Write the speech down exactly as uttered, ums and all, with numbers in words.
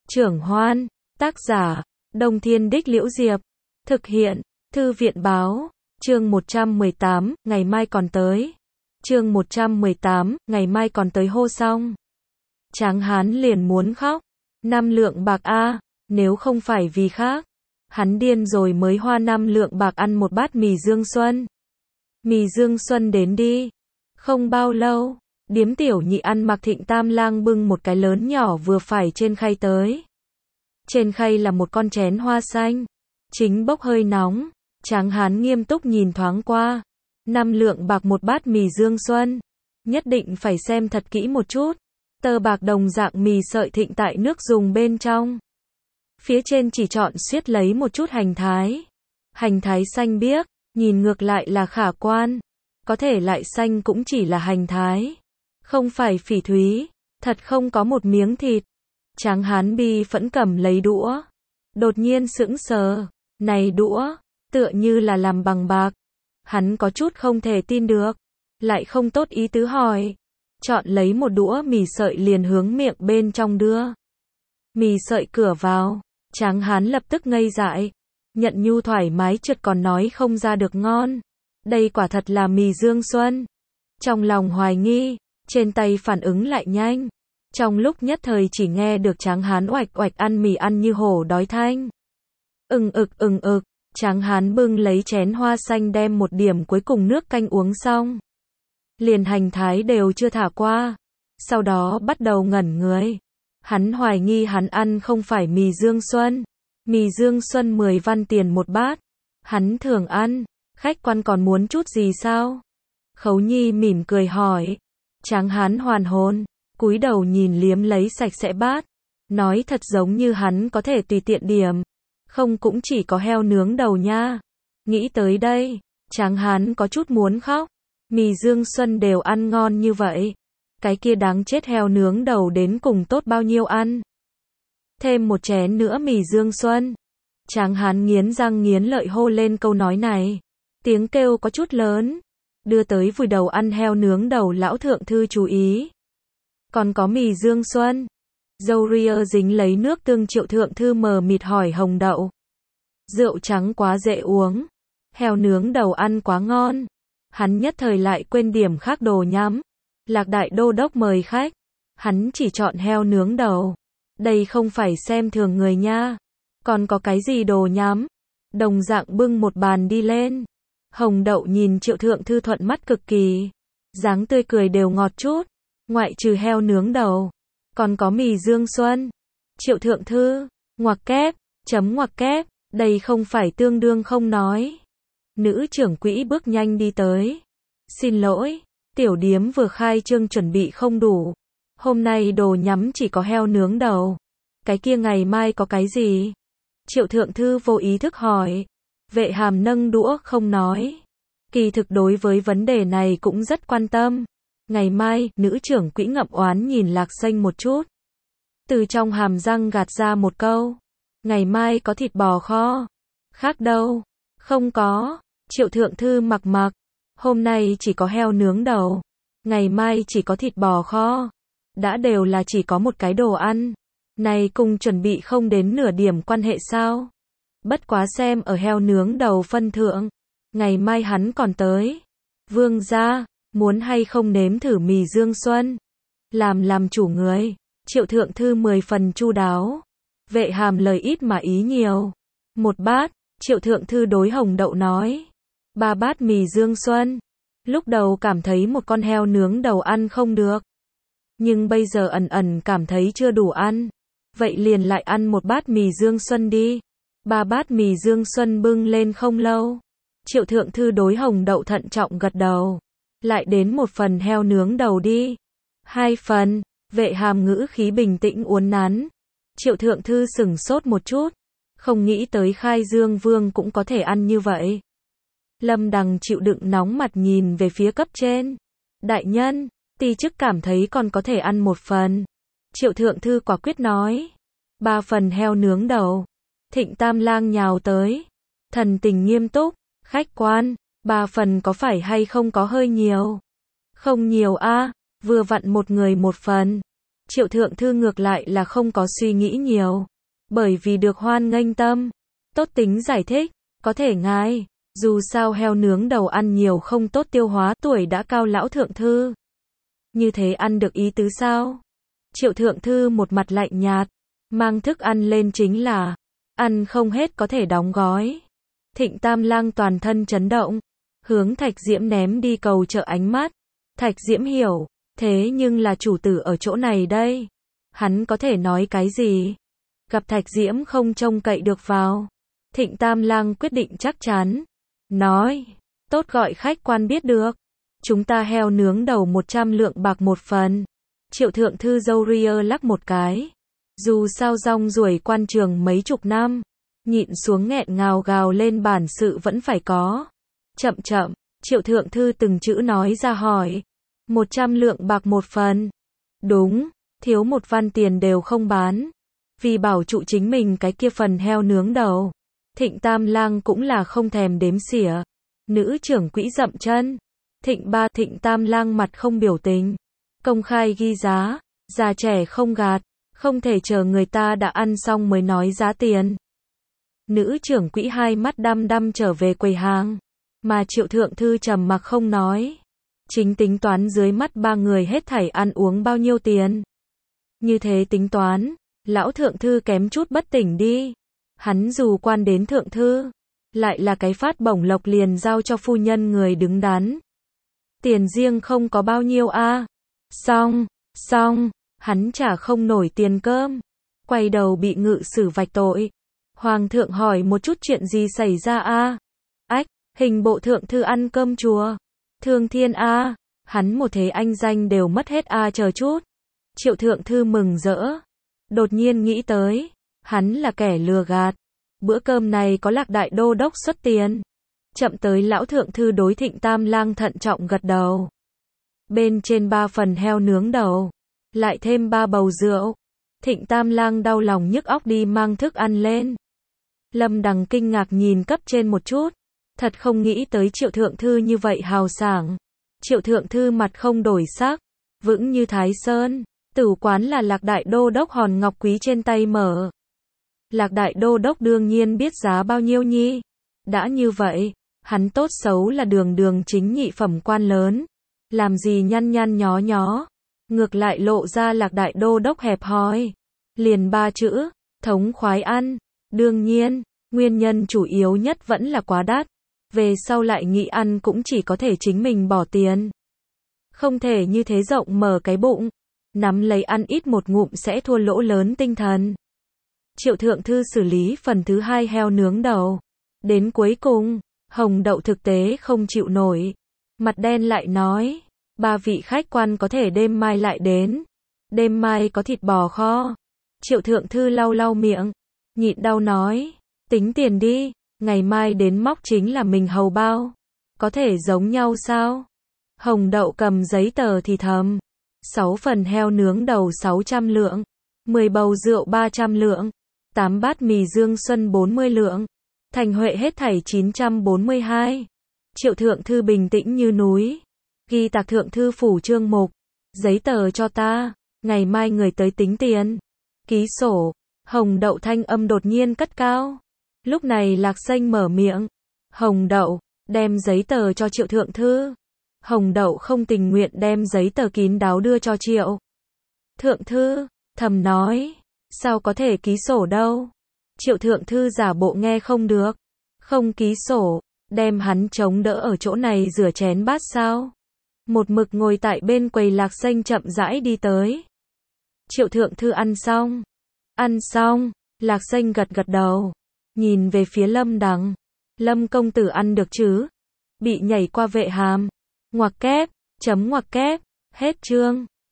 Trưởng Hoan, tác giả, Đông Thiên Đích Liễu Diệp, thực hiện, Thư viện Báo, chương một trăm mười tám, ngày mai còn tới. Chương một trăm mười tám, ngày mai còn tới hô xong. Tráng hán liền muốn khóc. Năm lượng bạc a, nếu không phải vì khác. Hắn điên rồi mới hoa năm lượng bạc ăn một bát mì Dương Xuân. Mì Dương Xuân đến đi. Không bao lâu, điếm tiểu nhị ăn mặc Thịnh Tam Lang bưng một cái lớn nhỏ vừa phải trên khay tới. Trên khay là một con chén hoa xanh, chính bốc hơi nóng. Tráng hán nghiêm túc nhìn thoáng qua. Năm lượng bạc một bát mì Dương Xuân. Nhất định phải xem thật kỹ một chút. Tờ bạc đồng dạng mì sợi thịnh tại nước dùng bên trong. Phía trên chỉ chọn xiết lấy một chút hành thái. Hành thái xanh biếc, nhìn ngược lại là khả quan. Có thể lại xanh cũng chỉ là hành thái. Không phải phỉ thúy, thật không có một miếng thịt. Tráng hán bi phẫn cầm lấy đũa. Đột nhiên sững sờ, này đũa, tựa như là làm bằng bạc. Hắn có chút không thể tin được, lại không tốt ý tứ hỏi. Chọn lấy một đũa mì sợi liền hướng miệng bên trong đưa. Mì sợi cửa vào, Tráng hán lập tức ngây dại. Nhận nhu thoải mái trượt còn nói không ra được ngon. Đây quả thật là mì Dương Xuân. Trong lòng hoài nghi, trên tay phản ứng lại nhanh. Trong lúc nhất thời chỉ nghe được Tráng hán oạch oạch ăn mì ăn như hổ đói thanh. Ừng ực ừng ực, Tráng hán bưng lấy chén hoa xanh đem một điểm cuối cùng nước canh uống xong. Liền hành thái đều chưa thả qua. Sau đó bắt đầu ngẩn người. Hắn hoài nghi hắn ăn không phải mì Dương Xuân. Mì Dương Xuân mười văn tiền một bát. Hắn thường ăn, khách quan còn muốn chút gì sao? Khấu Nhi mỉm cười hỏi. Tráng hán hoàn hồn, cúi đầu nhìn liếm lấy sạch sẽ bát. Nói thật giống như hắn có thể tùy tiện điểm. Không cũng chỉ có heo nướng đầu nha. Nghĩ tới đây, Tráng hán có chút muốn khóc. Mì Dương Xuân đều ăn ngon như vậy. Cái kia đáng chết heo nướng đầu đến cùng tốt bao nhiêu ăn. Thêm một chén nữa mì Dương Xuân. Tráng hán nghiến răng nghiến lợi hô lên câu nói này. Tiếng kêu có chút lớn. Đưa tới vùi đầu ăn heo nướng đầu lão thượng thư chú ý. Còn có mì Dương Xuân. Dâu ria dính lấy nước tương Triệu thượng thư mờ mịt hỏi Hồng Đậu. Rượu trắng quá dễ uống. Heo nướng đầu ăn quá ngon. Hắn nhất thời lại quên điểm khác đồ nhắm. Lạc đại đô đốc mời khách. Hắn chỉ chọn heo nướng đầu. Đây không phải xem thường người nha. Còn có cái gì đồ nhắm. Đồng dạng bưng một bàn đi lên. Hồng Đậu nhìn Triệu thượng thư thuận mắt cực kỳ. Dáng tươi cười đều ngọt chút. Ngoại trừ heo nướng đầu. Còn có mì Dương Xuân. Triệu thượng thư. Ngoặc kép. Chấm ngoặc kép. Đây không phải tương đương không nói. Nữ trưởng quỹ bước nhanh đi tới. Xin lỗi. Tiểu điếm vừa khai trương chuẩn bị không đủ. Hôm nay đồ nhắm chỉ có heo nướng đầu. Cái kia ngày mai có cái gì? Triệu thượng thư vô ý thức hỏi. Vệ hàm nâng đũa không nói. Kỳ thực đối với vấn đề này cũng rất quan tâm. Ngày mai, nữ trưởng quỹ ngậm oán nhìn Lạc Xanh một chút. Từ trong hàm răng gạt ra một câu. Ngày mai có thịt bò kho. Khác đâu? Không có. Triệu thượng thư mặc mặc. Hôm nay chỉ có heo nướng đầu. Ngày mai chỉ có thịt bò kho. Đã đều là chỉ có một cái đồ ăn. Này cùng chuẩn bị không đến nửa điểm quan hệ sao? Bất quá xem ở heo nướng đầu phân thượng. Ngày mai hắn còn tới. Vương gia, muốn hay không nếm thử mì Dương Xuân? Làm làm chủ người. Triệu thượng thư mười phần chu đáo. Vệ hàm lời ít mà ý nhiều. Một bát, Triệu thượng thư đối Hồng Đậu nói. Ba bát mì Dương Xuân. Lúc đầu cảm thấy một con heo nướng đầu ăn không được. Nhưng bây giờ ẩn ẩn cảm thấy chưa đủ ăn. Vậy liền lại ăn một bát mì Dương Xuân đi. Ba bát mì Dương Xuân bưng lên không lâu. Triệu thượng thư đối Hồng Đậu thận trọng gật đầu. Lại đến một phần heo nướng đầu đi. Hai phần. Vệ hàm ngữ khí bình tĩnh uốn nắn. Triệu thượng thư sửng sốt một chút. Không nghĩ tới Khai Dương Vương cũng có thể ăn như vậy. Lâm Đằng chịu đựng nóng mặt nhìn về phía cấp trên. Đại nhân, ti chức cảm thấy còn có thể ăn một phần. Triệu thượng thư quả quyết nói. Ba phần heo nướng đầu. Thịnh Tam Lang nhào tới. Thần tình nghiêm túc. Khách quan, ba phần có phải hay không có hơi nhiều? Không nhiều a, vừa vặn một người một phần. Triệu thượng thư ngược lại là không có suy nghĩ nhiều. Bởi vì được hoan nghênh tâm. Tốt tính giải thích, có thể ngài, dù sao heo nướng đầu ăn nhiều không tốt tiêu hóa, tuổi đã cao lão thượng thư. Như thế ăn được ý tứ sao? Triệu thượng thư một mặt lạnh nhạt, mang thức ăn lên chính là, ăn không hết có thể đóng gói. Thịnh Tam Lang toàn thân chấn động, hướng Thạch Diễm ném đi cầu trợ ánh mắt. Thạch Diễm hiểu, thế nhưng là chủ tử ở chỗ này đây. Hắn có thể nói cái gì? Gặp Thạch Diễm không trông cậy được vào. Thịnh Tam Lang quyết định chắc chắn. Nói, tốt gọi khách quan biết được. Chúng ta heo nướng đầu một trăm lượng bạc một phần. Triệu thượng thư dâu ria lắc một cái. Dù sao rong ruổi quan trường mấy chục năm, nhịn xuống nghẹn ngào gào lên bản sự vẫn phải có. Chậm chậm, triệu thượng thư từng chữ nói ra hỏi. Một trăm lượng bạc một phần. Đúng, thiếu một văn tiền đều không bán. Vì bảo trụ chính mình cái kia phần heo nướng đầu. Thịnh Tam Lang cũng là không thèm đếm xỉa. Nữ trưởng quỹ dậm chân. Thịnh ba Thịnh Tam Lang mặt không biểu tình. Công khai ghi giá, già trẻ không gạt, không thể chờ người ta đã ăn xong mới nói giá tiền. Nữ trưởng quỹ hai mắt đăm đăm trở về quầy hàng, mà triệu thượng thư trầm mặc không nói. Chính tính toán dưới mắt ba người hết thảy ăn uống bao nhiêu tiền. Như thế tính toán, lão thượng thư kém chút bất tỉnh đi. Hắn dù quan đến thượng thư, lại là cái phát bổng lộc liền giao cho phu nhân người đứng đắn. Tiền riêng không có bao nhiêu a. Xong, xong, hắn trả không nổi tiền cơm. Quay đầu bị ngự xử vạch tội. Hoàng thượng hỏi một chút chuyện gì xảy ra a? Ách, hình bộ thượng thư ăn cơm chùa. Thương thiên a, hắn một thế anh danh đều mất hết a, chờ chút. Triệu thượng thư mừng rỡ. Đột nhiên nghĩ tới, hắn là kẻ lừa gạt. Bữa cơm này có Lạc đại đô đốc xuất tiền. Chậm tới lão thượng thư đối Thịnh Tam Lang thận trọng gật đầu. Bên trên ba phần heo nướng đầu, lại thêm ba bầu rượu. Thịnh Tam Lang đau lòng nhức óc đi mang thức ăn lên. Lâm Đằng kinh ngạc nhìn cấp trên một chút. Thật không nghĩ tới triệu thượng thư như vậy hào sảng. Triệu thượng thư mặt không đổi sắc, vững như Thái Sơn. Tử quán là Lạc đại đô đốc hòn ngọc quý trên tay mở. Lạc đại đô đốc đương nhiên biết giá bao nhiêu nhi. Đã như vậy, hắn tốt xấu là đường đường chính nhị phẩm quan lớn. Làm gì nhăn nhăn nhó nhó. Ngược lại lộ ra Lạc đại đô đốc hẹp hòi. Liền ba chữ, thống khoái ăn. Đương nhiên, nguyên nhân chủ yếu nhất vẫn là quá đắt. Về sau lại nghĩ ăn cũng chỉ có thể chính mình bỏ tiền. Không thể như thế rộng mở cái bụng. Nắm lấy ăn ít một ngụm sẽ thua lỗ lớn tinh thần. Triệu thượng thư xử lý phần thứ hai heo nướng đầu. Đến cuối cùng, Hồng Đậu thực tế không chịu nổi. Mặt đen lại nói, ba vị khách quan có thể đêm mai lại đến. Đêm mai có thịt bò kho. Triệu thượng thư lau lau miệng, nhịn đau nói, tính tiền đi, ngày mai đến móc chính là mình hầu bao. Có thể giống nhau sao? Hồng Đậu cầm giấy tờ thì thầm. sáu phần heo nướng đầu sáu trăm lượng. mười bầu rượu ba trăm lượng. tám bát mì Dương Xuân bốn mươi lượng. Thành Huệ hết thảy chín trăm bốn mươi hai. Triệu thượng thư bình tĩnh như núi. Ghi tạc thượng thư phủ trương mục. Giấy tờ cho ta. Ngày mai người tới tính tiền. Ký sổ. Hồng Đậu thanh âm đột nhiên cất cao. Lúc này Lạc Xanh mở miệng. Hồng Đậu, đem giấy tờ cho Triệu thượng thư. Hồng Đậu không tình nguyện đem giấy tờ kín đáo đưa cho Triệu thượng thư, thầm nói, sao có thể ký sổ đâu. Triệu thượng thư giả bộ nghe không được. Không ký sổ, đem hắn chống đỡ ở chỗ này rửa chén bát sao. Một mực ngồi tại bên quầy Lạc Xanh chậm rãi đi tới. Triệu thượng thư ăn xong. Ăn xong, Lạc Xanh gật gật đầu. Nhìn về phía Lâm Đằng. Lâm công tử ăn được chứ? Bị nhảy qua vệ hàm. Ngoặc kép, chấm ngoặc kép, hết chương.